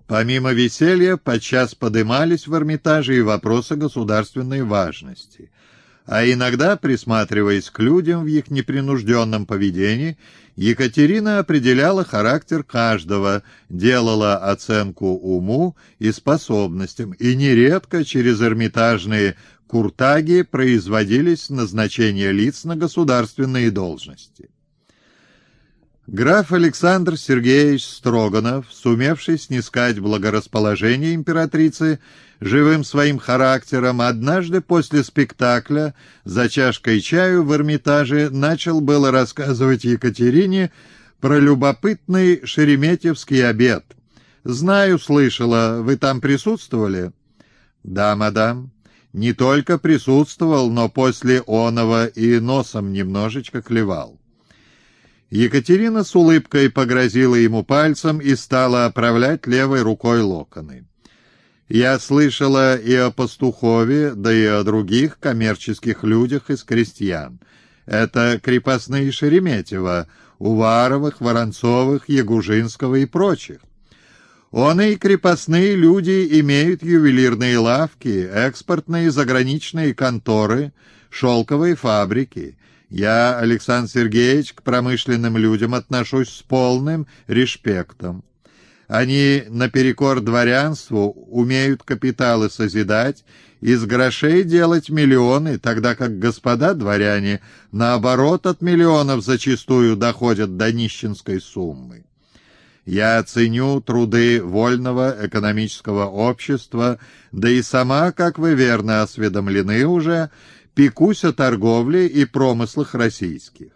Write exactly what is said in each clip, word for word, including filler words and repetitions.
Помимо веселья, подчас подымались в Эрмитаже и вопросы государственной важности. А иногда, присматриваясь к людям в их непринужденном поведении, Екатерина определяла характер каждого, делала оценку уму и способностям, и нередко через эрмитажные куртаги производились назначения лиц на государственные должности. Граф Александр Сергеевич Строганов, сумевший снискать благорасположение императрицы живым своим характером, однажды после спектакля за чашкой чаю в Эрмитаже начал было рассказывать Екатерине про любопытный шереметьевский обед. «Знаю, слышала, вы там присутствовали?» «Да, мадам. Не только присутствовал, но после оного и носом немножечко клевал». Екатерина с улыбкой погрозила ему пальцем и стала оправлять левой рукой локоны. «Я слышала и о Пастухове, да и о других коммерческих людях из крестьян. Это крепостные Шереметьева, Уваровых, Воронцовых, Ягужинского и прочих. Он и крепостные люди имеют ювелирные лавки, экспортные заграничные конторы, шелковые фабрики. Я, Александр Сергеевич, к промышленным людям отношусь с полным респектом. Они наперекор дворянству умеют капиталы созидать, из грошей делать миллионы, тогда как господа дворяне, наоборот, от миллионов зачастую доходят до нищенской суммы. Я ценю труды вольного экономического общества, да и сама, как вы верно осведомлены уже, пекусь о торговле и промыслах российских».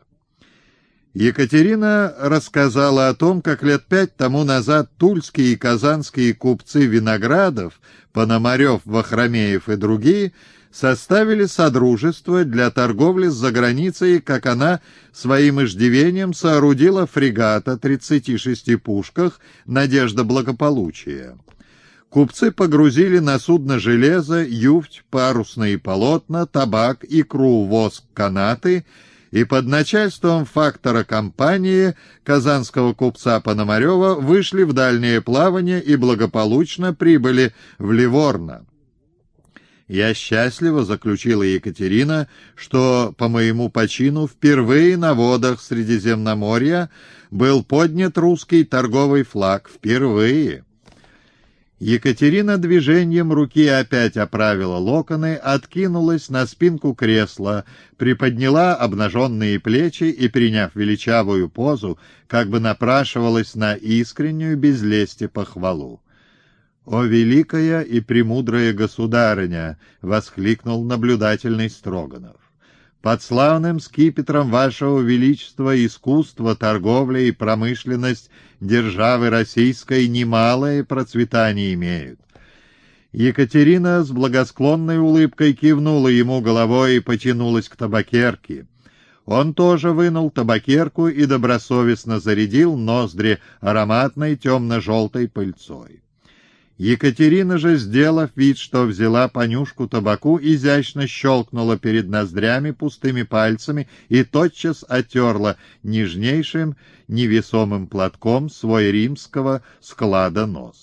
Екатерина рассказала о том, как лет пять тому назад тульские и казанские купцы Виноградов, Пономарев, Вахромеев и другие составили содружество для торговли с заграницей, как она своим иждивением соорудила фрегат о тридцати шести пушках «Надежда благополучия». Купцы погрузили на судно железо, юфть, парусные полотна, табак, икру, воск, канаты, и под начальством фактора компании казанского купца Пономарева вышли в дальнее плавание и благополучно прибыли в Ливорно. «Я счастлива», — заключила Екатерина, «что по моему почину впервые на водах Средиземноморья был поднят русский торговый флаг. Впервые». Екатерина движением руки опять оправила локоны, откинулась на спинку кресла, приподняла обнаженные плечи и, приняв величавую позу, как бы напрашивалась на искреннюю без лести похвалу. «О, великая и премудрая государыня!» — воскликнул наблюдательный Строганов. «Под славным скипетром вашего величества искусство, торговля и промышленность державы российской немалое процветание имеют». Екатерина с благосклонной улыбкой кивнула ему головой и потянулась к табакерке. Он тоже вынул табакерку и добросовестно зарядил ноздри ароматной темно-желтой пыльцой. Екатерина же, сделав вид, что взяла понюшку табаку, изящно щелкнула перед ноздрями пустыми пальцами и тотчас отерла нежнейшим невесомым платком свой римского склада нос.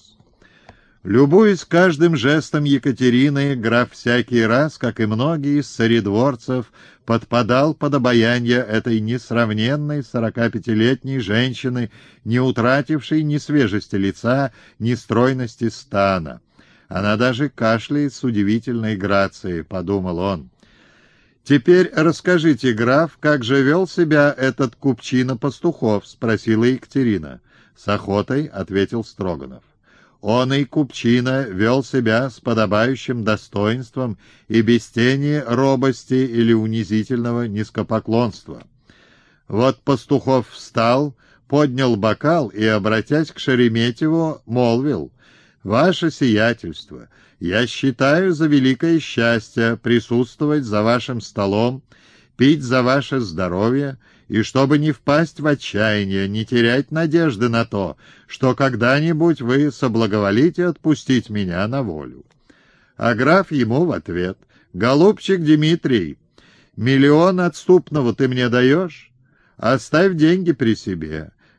Любуясь каждым жестом Екатерины, граф всякий раз, как и многие из царедворцев, подпадал под обаяние этой несравненной сорокапятилетней женщины, не утратившей ни свежести лица, ни стройности стана. «Она даже кашляет с удивительной грацией», — подумал он. «Теперь расскажите, граф, как же вел себя этот купчина Пастухов?» — спросила Екатерина. «С охотой», — ответил Строганов. Он и купчина вел себя с подобающим достоинством и без тени робости или унизительного низкопоклонства. Вот Пастухов встал, поднял бокал и, обратясь к Шереметьеву, молвил: «Ваше сиятельство, я считаю за великое счастье присутствовать за вашим столом, пить за ваше здоровье, и чтобы не впасть в отчаяние, не терять надежды на то, что когда-нибудь вы соблаговолите отпустить меня на волю». А граф ему в ответ: «Голубчик Дмитрий, миллион отступного ты мне даешь? Оставь деньги при себе.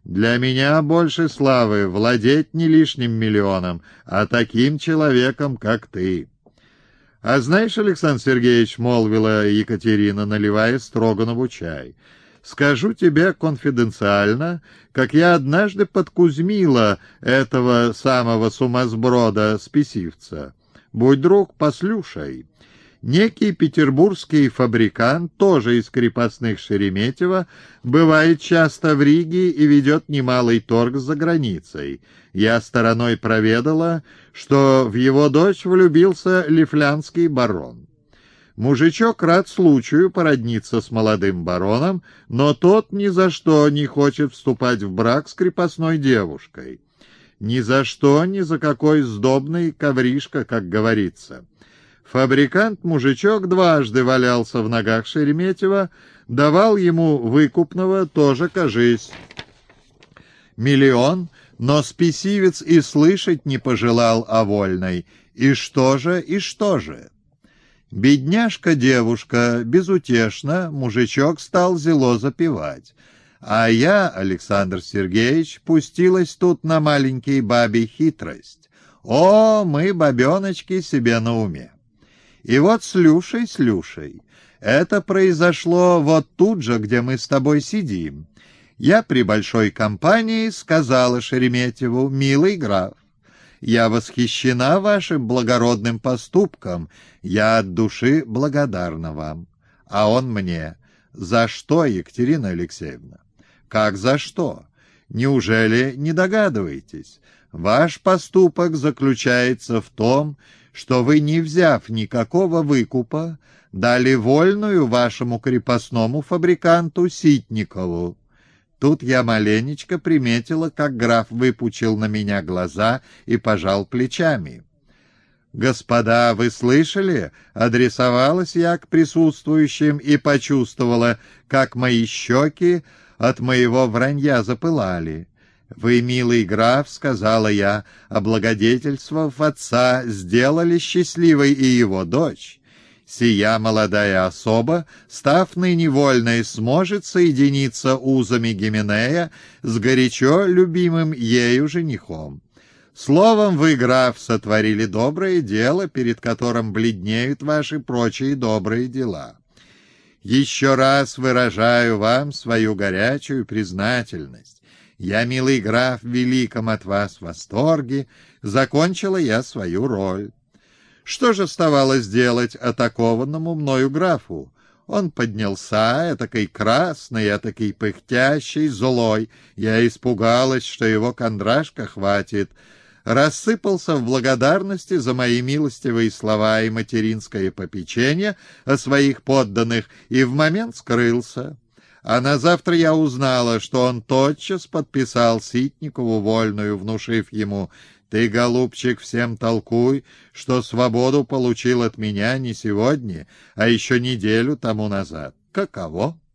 Для меня больше славы владеть не лишним миллионом, а таким человеком, как ты. А знаешь, Александр Сергеевич, — молвила Екатерина, наливая Строганову чай, — скажу тебе конфиденциально, как я однажды подкузмила этого самого сумасброда спесивца. Будь друг, послушай. Некий петербургский фабрикант, тоже из крепостных Шереметьево, бывает часто в Риге и ведет немалый торг за границей. Я стороной проведала, что в его дочь влюбился лифлянский барон. Мужичок рад случаю породниться с молодым бароном, но тот ни за что не хочет вступать в брак с крепостной девушкой. Ни за что, ни за какой сдобный ковришка, как говорится. Фабрикант-мужичок дважды валялся в ногах Шереметьева, давал ему выкупного, тоже, кажись, миллион, но спесивец и слышать не пожелал о вольной. И что же, и что же? Бедняжка-девушка, безутешно, мужичок стал зело запевать. А я, Александр Сергеевич, пустилась тут на маленький бабий хитрость. О, мы, бабеночки, себе на уме. И вот слушай, слушай, это произошло вот тут же, где мы с тобой сидим. Я при большой компании сказала Шереметьеву: «Милый граф, я восхищена вашим благородным поступком, я от души благодарна вам». А он мне: «За что, Екатерина Алексеевна?» «Как за что? Неужели не догадываетесь? Ваш поступок заключается в том, что вы, не взяв никакого выкупа, дали вольную вашему крепостному фабриканту Ситникову». Тут я маленечко приметила, как граф выпучил на меня глаза и пожал плечами. «Господа, вы слышали?» — адресовалась я к присутствующим и почувствовала, как мои щеки от моего вранья запылали. «Вы, милый граф, — сказала я, — облагодетельствовав отца, сделали счастливой и его дочь. Сия молодая особа, став ныне вольной, сможет соединиться узами Гименея с горячо любимым ею женихом. Словом, вы, граф, сотворили доброе дело, перед которым бледнеют ваши прочие добрые дела. Еще раз выражаю вам свою горячую признательность. Я, милый граф, в великом от вас восторге, закончила я свою роль. Что же оставалось делать атакованному мною графу? Он поднялся, этакой красный, этакий пыхтящий, злой. Я испугалась, что его кондрашка хватит. Рассыпался в благодарности за мои милостивые слова и материнское попечение о своих подданных и в момент скрылся. А на завтра я узнала, что он тотчас подписал Ситникову вольную, внушив ему: «Ты, голубчик, всем толкуй, что свободу получил от меня не сегодня, а еще неделю тому назад». Каково?